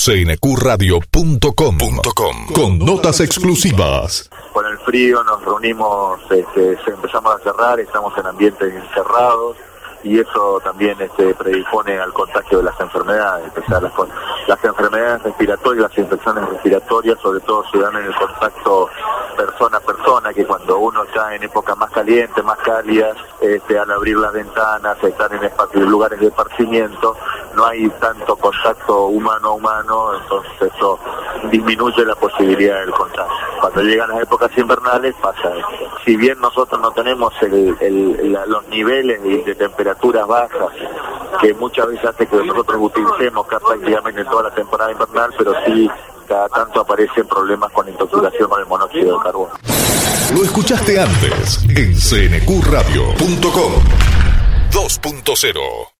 cnqradio.com con notas exclusivas. Con el frío nos reunimos, empezamos a cerrar, estamos en ambientes encerrados y eso también predispone al contagio de las enfermedades. O sea, las enfermedades respiratorias, las infecciones respiratorias, sobre todo se dan en el contacto persona a persona, que cuando uno está en épocas más calientes, más cálidas, al abrir las ventanas, estar en espacios, lugares de esparcimiento, no hay tanto contacto humano a humano, entonces eso disminuye la posibilidad del contagio. Cuando llegan las épocas invernales pasa esto. Si bien nosotros no tenemos los niveles de temperaturas bajas que muchas veces hace que nosotros utilicemos prácticamente toda la temporada invernal, pero sí cada tanto aparecen problemas con intoxicación con el monóxido de carbono. Lo escuchaste antes en cnqradio.com 2.0.